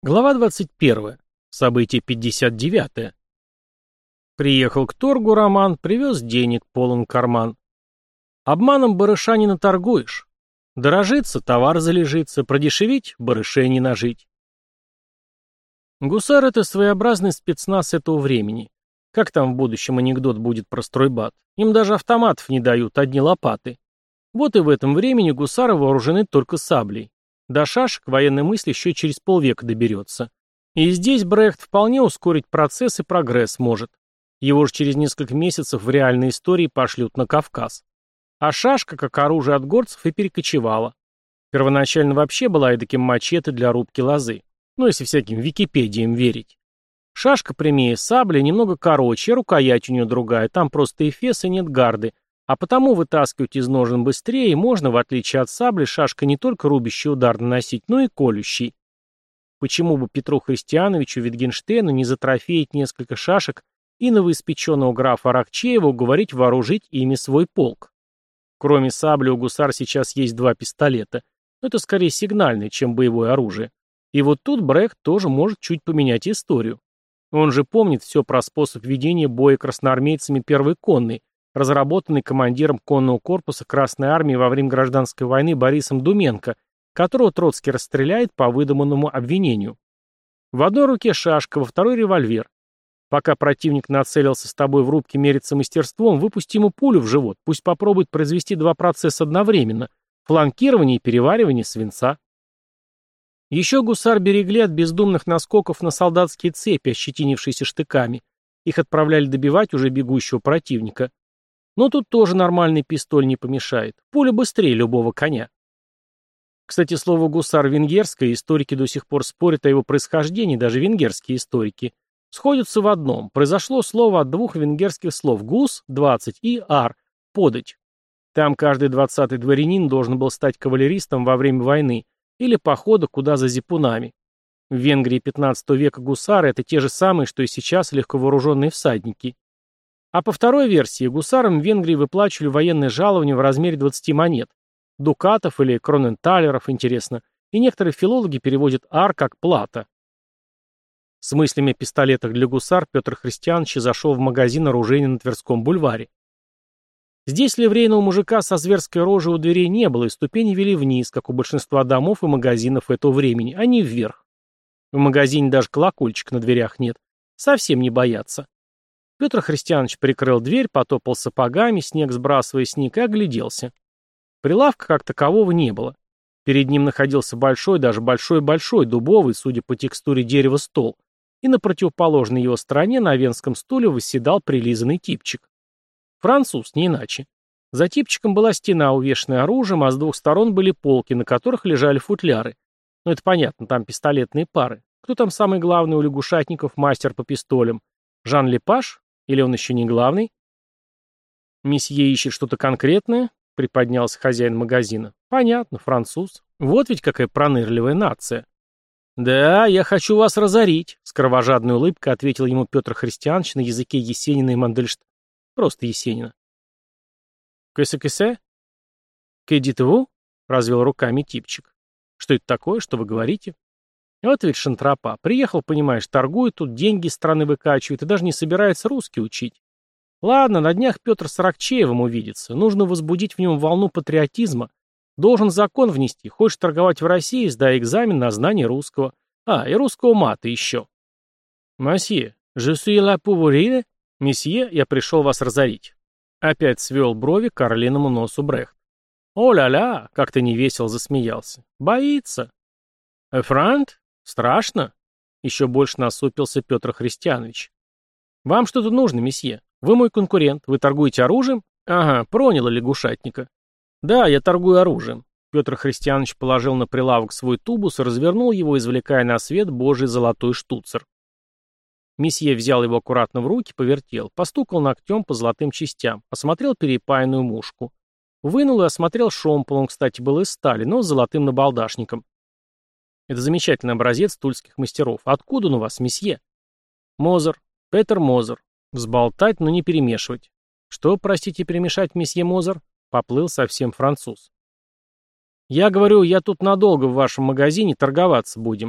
Глава 21. Событие 59. Приехал к торгу Роман, привез денег, полон карман. Обманом барыша не наторгуешь. Дорожится, товар залежится, продешевить, барыше не нажить. Гусар — это своеобразный спецназ этого времени. Как там в будущем анекдот будет про стройбат? Им даже автоматов не дают, одни лопаты. Вот и в этом времени гусары вооружены только саблей. До шашек военная мысль еще через полвека доберется. И здесь Брехт вполне ускорить процесс и прогресс может. Его же через несколько месяцев в реальной истории пошлют на Кавказ. А шашка, как оружие от горцев, и перекочевала. Первоначально вообще была эдаким мачете для рубки лозы. Ну, если всяким Википедиям верить. Шашка прямее сабли, немного короче, рукоять у нее другая, там просто эфес и нет гарды. А потому вытаскивать из ножен быстрее можно, в отличие от сабли, шашка не только рубящий удар наносить, но и колющий. Почему бы Петру Христиановичу Витгенштейну не затрофеять несколько шашек и новоиспеченного графа Аракчеева уговорить вооружить ими свой полк? Кроме сабли у гусар сейчас есть два пистолета, но это скорее сигнальное, чем боевое оружие. И вот тут Брехт тоже может чуть поменять историю. Он же помнит все про способ ведения боя красноармейцами первой конной, разработанный командиром конного корпуса Красной Армии во время Гражданской войны Борисом Думенко, которого Троцкий расстреляет по выдуманному обвинению. В одной руке шашка, во второй револьвер. Пока противник нацелился с тобой в рубке мериться мастерством, выпусти ему пулю в живот, пусть попробует произвести два процесса одновременно – фланкирование и переваривание свинца. Еще гусар берегли от бездумных наскоков на солдатские цепи, ощетинившиеся штыками. Их отправляли добивать уже бегущего противника. Но тут тоже нормальный пистоль не помешает. Пуля быстрее любого коня. Кстати, слово «гусар» венгерское, историки до сих пор спорят о его происхождении, даже венгерские историки. Сходятся в одном. Произошло слово от двух венгерских слов «гус» — 20 и «ар» — «подать». Там каждый 20-й дворянин должен был стать кавалеристом во время войны или похода куда за зипунами. В Венгрии 15 века гусары — это те же самые, что и сейчас легковооруженные всадники. А по второй версии, гусарам в Венгрии выплачивали военное жалование в размере 20 монет. Дукатов или кроненталеров, интересно. И некоторые филологи переводят «ар» как «плата». С мыслями о пистолетах для гусар Петр Христианович зашел в магазин оружейный на Тверском бульваре. Здесь ливрейного мужика со зверской рожей у дверей не было, и ступени вели вниз, как у большинства домов и магазинов этого времени, а не вверх. В магазине даже колокольчика на дверях нет. Совсем не боятся. Петр Христианович прикрыл дверь, потопал сапогами, снег сбрасывая с них, и огляделся. Прилавка как такового не было. Перед ним находился большой, даже большой-большой, дубовый, судя по текстуре дерева, стол, и на противоположной его стороне на венском стуле восседал прилизанный типчик. Француз, не иначе. За типчиком была стена, увешанная оружием, а с двух сторон были полки, на которых лежали футляры. Ну это понятно, там пистолетные пары. Кто там самый главный у лягушатников мастер по пистолям? Жан Лепаш? Или он еще не главный? Месье ищет что-то конкретное? Приподнялся хозяин магазина. Понятно, француз. Вот ведь какая пронырливая нация. Да, я хочу вас разорить, с кровожадной улыбкой ответил ему Петр Христианович на языке Есенина и Мандельштама. Просто Есенина. «Кэсе-кэсе?» «Ке дитву?» — развел руками типчик. «Что это такое? Что вы говорите?» «Вот ведь шантропа. Приехал, понимаешь, торгует тут, деньги из страны выкачивает и даже не собирается русский учить. Ладно, на днях Петр с Аракчеевым увидится. Нужно возбудить в нем волну патриотизма. Должен закон внести. Хочешь торговать в России, сдай экзамен на знание русского. И русского мата еще». «Мосье, je suis là pour vous rire?» «Месье, я пришел вас разорить». Опять свел брови к орлиному носу Брехт. «О-ля-ля!» — как-то невесело засмеялся. «Боится». «Франт? Страшно?» — еще больше насупился Петр Христианович. «Вам что-то нужно, месье? Вы мой конкурент. Вы торгуете оружием?» «Ага, проняло лягушатника». «Да, я торгую оружием». Петр Христианович положил на прилавок свой тубус и развернул его, извлекая на свет божий золотой штуцер. Месье взял его аккуратно в руки, повертел, постукал ногтем по золотым частям, осмотрел перепаянную мушку. Вынул и осмотрел шомпол, он, кстати, был из стали, но с золотым набалдашником. Это замечательный образец тульских мастеров. Откуда он у вас, месье? Мозер. Петер Мозер. Взболтать, но не перемешивать. Что, простите, перемешать, месье Мозер? Поплыл совсем француз. Я говорю, я тут надолго в вашем магазине торговаться будем.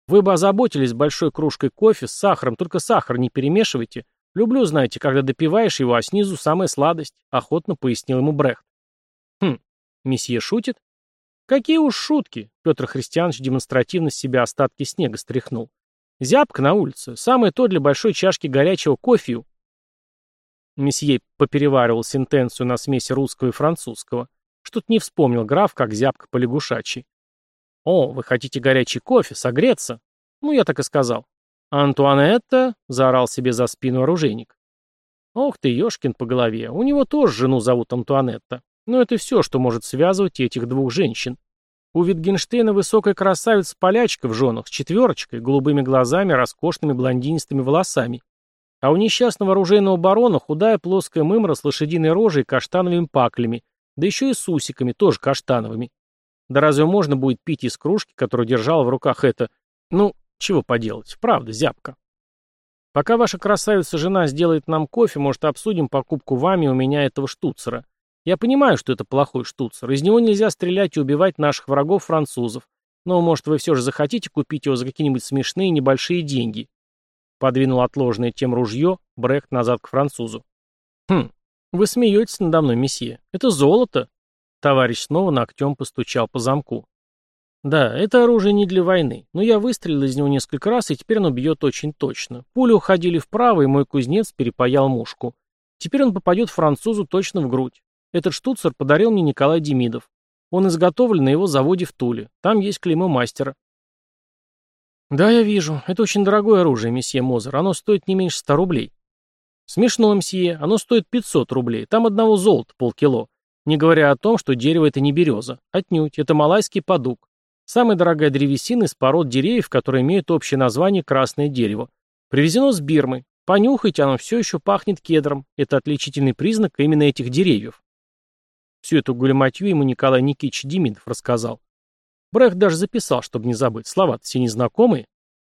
Вы бы озаботились большой кружкой кофе с сахаром, только сахар не перемешивайте. Люблю, знаете, когда допиваешь его, а снизу самая сладость», — охотно пояснил ему Брехт. «Хм, месье шутит?» «Какие уж шутки!» — Петр Христианович демонстративно с себя остатки снега стряхнул. «Зябко на улице. Самое то для большой чашки горячего кофею». Месье попереваривал сентенцию на смеси русского и французского. Что-то не вспомнил граф, как зябко по-лягушачьи. «О, вы хотите горячий кофе, согреться?» «Ну, я так и сказал». «Антуанетта!» — заорал себе за спину оружейник. «Ох ты, ешкин по голове, у него тоже жену зовут Антуанетта. Но это все, что может связывать этих двух женщин. У Витгенштейна высокая красавица-полячка в женах с четверочкой, голубыми глазами, роскошными блондинистыми волосами. А у несчастного оружейного барона худая плоская мымра с лошадиной рожей и каштановыми паклями, да еще и с усиками, тоже каштановыми. Да разве можно будет пить из кружки, которую держал в руках это... Ну, чего поделать, правда, зябко. Пока ваша красавица-жена сделает нам кофе, может, обсудим покупку вами у меня этого штуцера. Я понимаю, что это плохой штуцер. Из него нельзя стрелять и убивать наших врагов-французов. Но, может, вы все же захотите купить его за какие-нибудь смешные небольшие деньги?» Подвинул отложенное тем ружье Брехт назад к французу. «Хм, вы смеетесь надо мной, месье. Это золото!» Товарищ снова ногтем постучал по замку. «Да, это оружие не для войны, но я выстрелил из него несколько раз, и теперь оно бьет очень точно. Пули уходили вправо, и мой кузнец перепаял мушку. Теперь он попадет французу точно в грудь. Этот штуцер подарил мне Николай Демидов. Он изготовлен на его заводе в Туле. Там есть клеймо мастера». «Да, я вижу. Это очень дорогое оружие, месье Мозер. Оно стоит не меньше 100 рублей». «Смешно, месье. Оно стоит 500 рублей. Там одного золота полкило. Не говоря о том, что дерево это не береза. Отнюдь. Это малайский падук. Самая дорогая древесина из пород деревьев, которые имеют общее название красное дерево. Привезено с Бирмы. Понюхайте, оно все еще пахнет кедром. Это отличительный признак именно этих деревьев». Всю эту гуляматью ему Николай Никитич Демидов рассказал. Брехт даже записал, чтобы не забыть. Слова-то все незнакомые.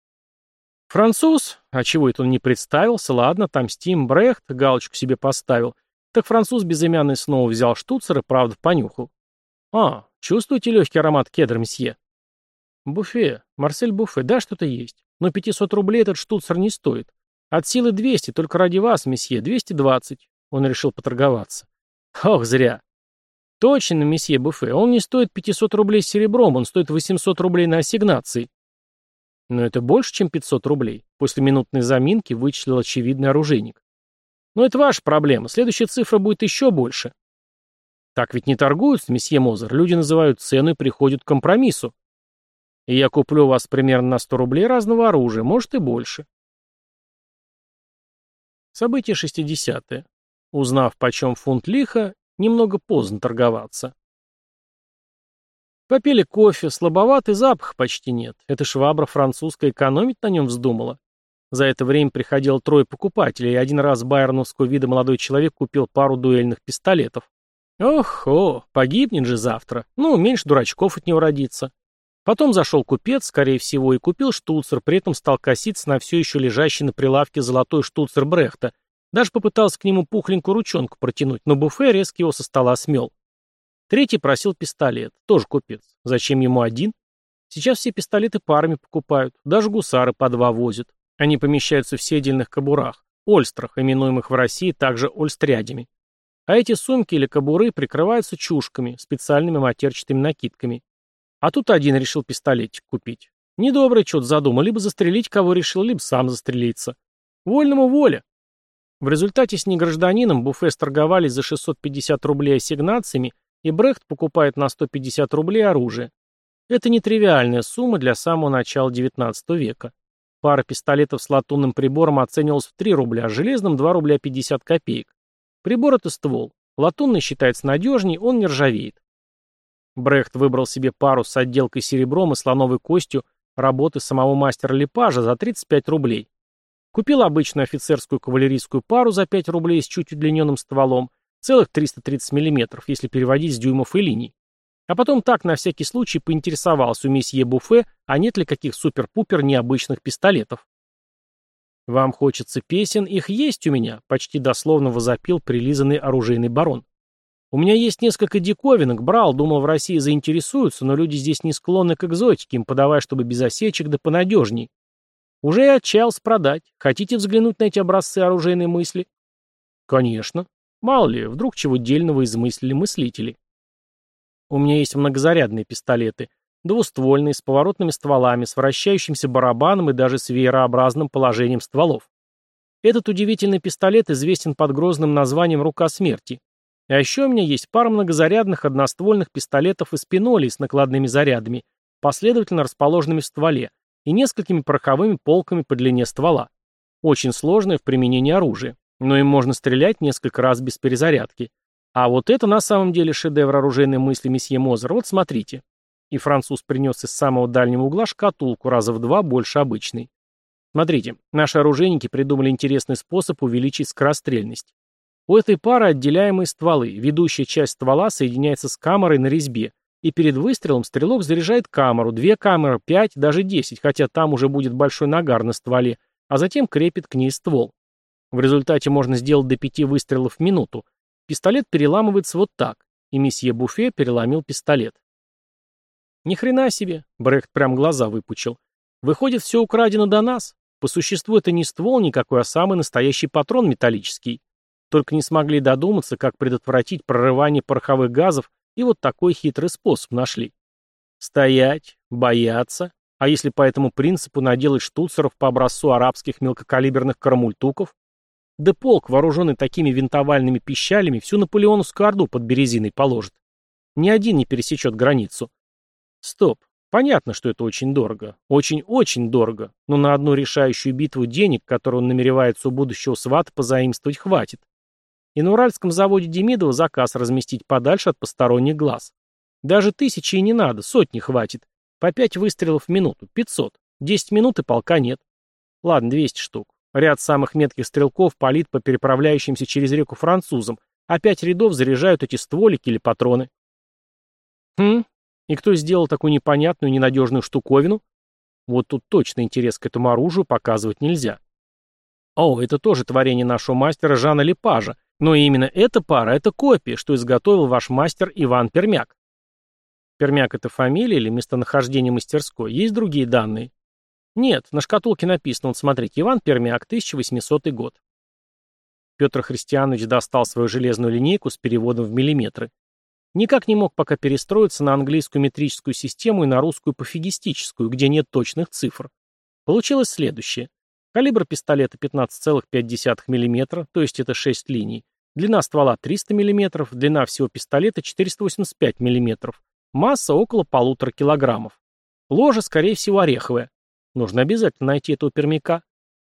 Француз? А чего это он не представился? Ладно, там Стим Брехт галочку себе поставил. Так француз безымянный снова взял штуцер и, правда, понюхал. «А, чувствуете легкий аромат кедра, месье?» «Буфе, Марсель Буфе, да, что-то есть. Но 500 рублей этот штуцер не стоит. От силы 200, только ради вас, месье, 220. Он решил поторговаться. «Ох, зря». «Точно, месье Буфе, он не стоит 500 рублей серебром, он стоит 800 рублей на ассигнации». «Но это больше, чем 500 рублей», — после минутной заминки вычислил очевидный оружейник. «Но это ваша проблема, следующая цифра будет еще больше». «Так ведь не торгуются, месье Мозер, люди называют цену и приходят к компромиссу. И я куплю у вас примерно на 100 рублей разного оружия, может и больше». Событие 60-е. Узнав, почем фунт лиха, немного поздно торговаться. Попили кофе, слабоватый запах почти нет. Эта швабра французская экономить на нем вздумала. За это время приходило 3 покупателей, и один раз байроновского вида молодой человек купил пару дуэльных пистолетов. Ох, погибнет же завтра. Ну, меньше дурачков от него родится. Потом зашел купец, скорее всего, и купил штуцер, при этом стал коситься на все еще лежащий на прилавке золотой штуцер Брехта. Даже попытался к нему пухленькую ручонку протянуть, но Буфе резко его со стола смел. Третий просил пистолет, тоже купец. Зачем ему один? Сейчас все пистолеты парами покупают, даже гусары по 2 возят. Они помещаются в седельных кобурах, ольстрах, именуемых в России также ольстрядями. А эти сумки или кобуры прикрываются чушками, специальными матерчатыми накидками. А тут один решил пистолетик купить. Недобрый что-то задумал, либо застрелить кого решил, либо сам застрелиться. Вольному воля. В результате с негражданином Буфе сторговались за 650 рублей ассигнациями, и Брехт покупает на 150 рублей оружие. Это нетривиальная сумма для самого начала XIX века. Пара пистолетов с латунным прибором оценивалась в 3 рубля, а железным 2 рубля 50 копеек. Прибор — это ствол. Латунный считается надежней, он не ржавеет. Брехт выбрал себе пару с отделкой серебром и слоновой костью работы самого мастера Лепажа за 35 рублей. Купил обычную офицерскую кавалерийскую пару за 5 рублей с чуть удлиненным стволом, целых 330 мм, если переводить с дюймов и линий. А потом так на всякий случай поинтересовался у месье Буфе, а нет ли каких супер-пупер необычных пистолетов. «Вам хочется песен, их есть у меня», — почти дословно возопил прилизанный оружейный барон. У меня есть несколько диковинок, брал, думал, в России заинтересуются, но люди здесь не склонны к экзотике, им подавай, чтобы без осечек, да понадежней. Уже и отчаялся продать. Хотите взглянуть на эти образцы оружейной мысли? Конечно. Мало ли, вдруг чего дельного измыслили мыслители. У меня есть многозарядные пистолеты, двуствольные, с поворотными стволами, с вращающимся барабаном и даже с веерообразным положением стволов. Этот удивительный пистолет известен под грозным названием «Рука смерти». А еще у меня есть пара многозарядных одноствольных пистолетов из пинолей с накладными зарядами, последовательно расположенными в стволе, и несколькими пороховыми полками по длине ствола. Очень сложное в применении оружие, но им можно стрелять несколько раз без перезарядки. А вот это на самом деле шедевр оружейной мысли месье Мозер. Вот смотрите. И француз принес из самого дальнего угла шкатулку раза в 2 больше обычной. Смотрите, наши оружейники придумали интересный способ увеличить скорострельность. У этой пары отделяемые стволы, ведущая часть ствола соединяется с камерой на резьбе, и перед выстрелом стрелок заряжает камеру, 2 камеры, 5, даже 10, хотя там уже будет большой нагар на стволе, а затем крепит к ней ствол. В результате можно сделать до 5 выстрелов в минуту. Пистолет переламывается вот так, и месье Буфе переломил пистолет. Ни хрена себе, Брехт прям глаза выпучил. Выходит, все украдено до нас. По существу это не ствол никакой, а самый настоящий патрон металлический. Только не смогли додуматься, как предотвратить прорывание пороховых газов, и вот такой хитрый способ нашли. Стоять, бояться, а если по этому принципу наделать штуцеров по образцу арабских мелкокалиберных карамультуков? Да полк, вооруженный такими винтовальными пищалями, всю Наполеоновскую орду под Березиной положит. Ни один не пересечет границу. Стоп. Понятно, что это очень дорого. Очень-очень дорого. Но на одну решающую битву денег, которую он намеревается у будущего свата позаимствовать, хватит. И на Уральском заводе Демидова заказ разместить подальше от посторонних глаз. Даже 1000 и не надо, сотни хватит. По 5 выстрелов в минуту, 500. 10 минут и полка нет. Ладно, 200 штук. Ряд самых метких стрелков палит по переправляющимся через реку французам, а 5 рядов заряжают эти стволики или патроны. И кто сделал такую непонятную, ненадежную штуковину? Вот тут точно интерес к этому оружию показывать нельзя. О, это тоже творение нашего мастера Жана Лепажа, но именно эта пара — это копия, что изготовил ваш мастер Иван Пермяк. Пермяк — это фамилия или местонахождение мастерской? Есть другие данные? Нет, на шкатулке написано, вот смотрите, Иван Пермяк, 1800 год. Петр Христианович достал свою железную линейку с переводом в миллиметры. Никак не мог пока перестроиться на английскую метрическую систему и на русскую пофигистическую, где нет точных цифр. Получилось следующее. Калибр пистолета 15,5 мм, то есть это 6 линий. Длина ствола 300 мм, длина всего пистолета 485 мм. Масса около 1,5 кг. Ложа, скорее всего, ореховая. Нужно обязательно найти этого пермяка.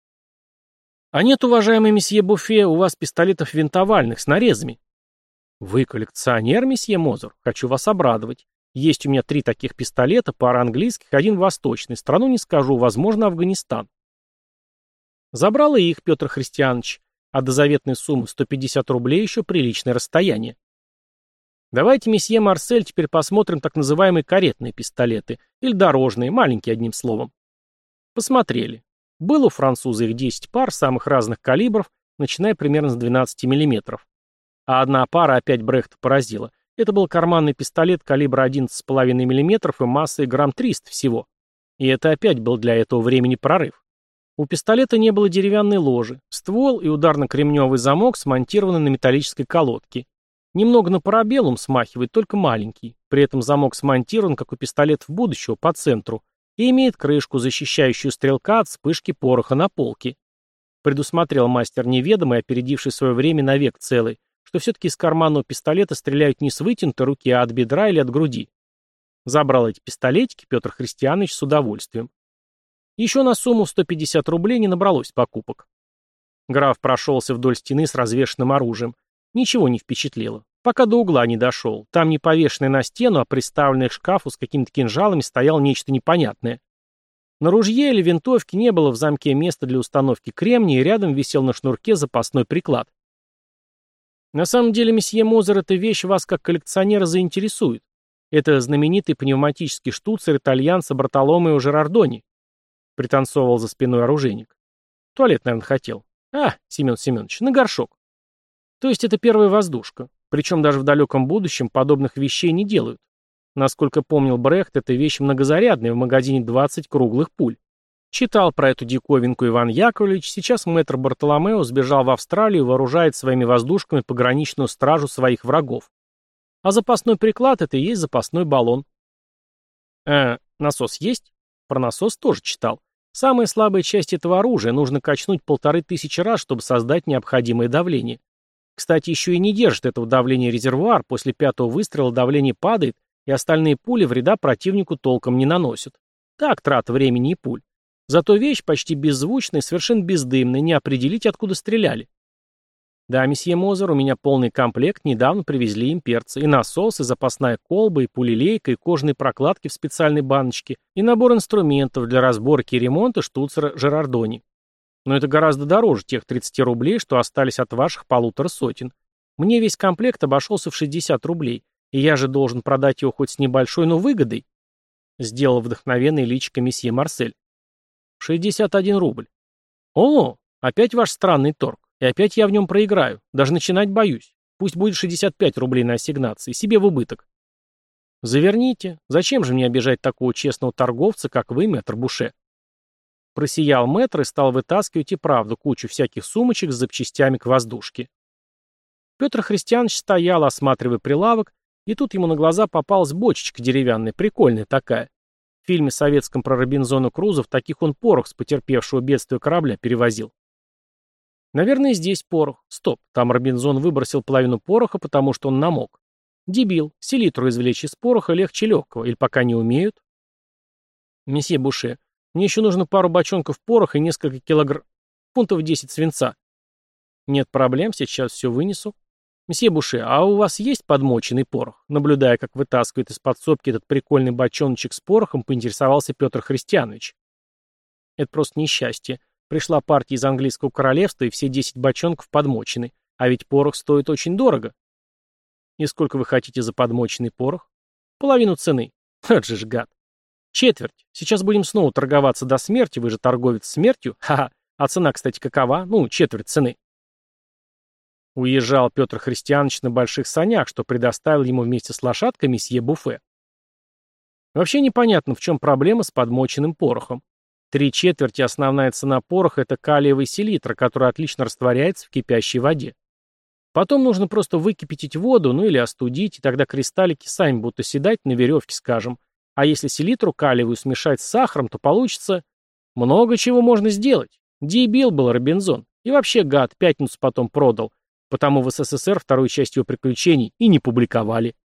А нет, уважаемый месье Буфе, у вас пистолетов винтовальных с нарезами. Вы коллекционер, месье Мозер? Хочу вас обрадовать. Есть у меня 3 таких пистолета, пара английских, 1 восточный. Страну не скажу, возможно, Афганистан. Забрал и их Петр Христианович, а до заветной суммы 150 рублей еще приличное расстояние. Давайте, месье Марсель, теперь посмотрим так называемые каретные пистолеты, или дорожные, маленькие одним словом. Посмотрели. Было у француза их 10 пар самых разных калибров, начиная примерно с 12 мм. А одна пара опять Брехта поразила. Это был карманный пистолет калибра 11,5 мм и массой грамм 300 всего. И это опять был для этого времени прорыв. У пистолета не было деревянной ложи, ствол и ударно-кремневый замок смонтированы на металлической колодке. Немного на парабеллум смахивает, только маленький. При этом замок смонтирован, как у пистолетов будущего, по центру и имеет крышку, защищающую стрелка от вспышки пороха на полке. Предусмотрел мастер неведомый, опередивший свое время на век целый, что все-таки из карманного пистолета стреляют не с вытянутой руки, а от бедра или от груди. Забрал эти пистолетики Петр Христианович с удовольствием. Еще на сумму 150 рублей не набралось покупок. Граф прошелся вдоль стены с развешенным оружием. Ничего не впечатлило. Пока до угла не дошел. Там не повешенное на стену, а приставленное к шкафу с какими-то кинжалами стояло нечто непонятное. На ружье или винтовке не было в замке места для установки кремния, и рядом висел на шнурке запасной приклад. На самом деле, месье Мозер, эта вещь вас как коллекционера заинтересует. Это знаменитый пневматический штуцер итальянца Бартоломео Жерардони. Пританцовывал за спиной оружейник. Туалет, наверное, хотел. Семен Семенович, на горшок. То есть это первая воздушка. Причем даже в далеком будущем подобных вещей не делают. Насколько помнил Брехт, эта вещь многозарядная, в магазине 20 круглых пуль. Читал про эту диковинку Иван Яковлевич, сейчас мэтр Бартоломео сбежал в Австралию и вооружает своими воздушками пограничную стражу своих врагов. А запасной приклад — это и есть запасной баллон. Насос есть? Про насос тоже читал. Самая слабая часть этого оружия, нужно качнуть 1500 раз, чтобы создать необходимое давление. Кстати, еще и не держит этого давления резервуар, после 5-го выстрела давление падает, и остальные пули вреда противнику толком не наносят. Так, трата времени и пуль. Зато вещь почти беззвучная, совершенно бездымная, не определить, откуда стреляли. Да, месье Мозер, у меня полный комплект, недавно привезли имперцы. И насос, и запасная колба, и пулелейка, и кожаные прокладки в специальной баночке, и набор инструментов для разборки и ремонта штуцера Жерардони. Но это гораздо дороже тех 30 рублей, что остались от ваших 150. Мне весь комплект обошелся в 60 рублей, и я же должен продать его хоть с небольшой, но выгодой. Сделал вдохновенный личико месье Марсель. 61 рубль. О, опять ваш странный торг. И опять я в нем проиграю. Даже начинать боюсь. Пусть будет 65 рублей на ассигнации. Себе в убыток. Заверните. Зачем же мне обижать такого честного торговца, как вы, мэтр Буше? Просиял мэтр и стал вытаскивать и правду кучу всяких сумочек с запчастями к воздушке. Петр Христианович стоял, осматривая прилавок, и тут ему на глаза попалась бочечка деревянная, прикольная такая. В фильме советском про Робинзона Крузо в таких он порох с потерпевшего бедствия корабля перевозил. Наверное, здесь порох. Стоп, там Робинзон выбросил половину пороха, потому что он намок. Дебил, селитру извлечь из пороха легче легкого, или пока не умеют? Месье Буше, мне еще нужно пару бочонков пороха и несколько фунтов 10 свинца. Нет проблем, сейчас все вынесу. Месье Буше, а у вас есть подмоченный порох? Наблюдая, как вытаскивает из подсобки этот прикольный бочоночек с порохом, поинтересовался Петр Христианович. Это просто несчастье. Пришла партия из английского королевства, и все 10 бочонков подмочены. А ведь порох стоит очень дорого. И сколько вы хотите за подмоченный порох? Половину цены. Вот же ж гад. Четверть. Сейчас будем снова торговаться до смерти, вы же торговец смертью. Ха-ха. А цена, кстати, какова? Ну, четверть цены. Уезжал Петр Христианович на больших санях, что предоставил ему вместе с лошадкой месье Буфе. Вообще непонятно, в чем проблема с подмоченным порохом. 3/4 основная цена пороха — это калиевая селитра, которая отлично растворяется в кипящей воде. Потом нужно просто выкипятить воду, ну или остудить, и тогда кристаллики сами будут оседать на веревке, скажем. А если селитру калиевую смешать с сахаром, то получится... Много чего можно сделать. Дебил был Робинзон. И вообще гад, пятницу потом продал. Потому в СССР вторую часть его приключений и не публиковали.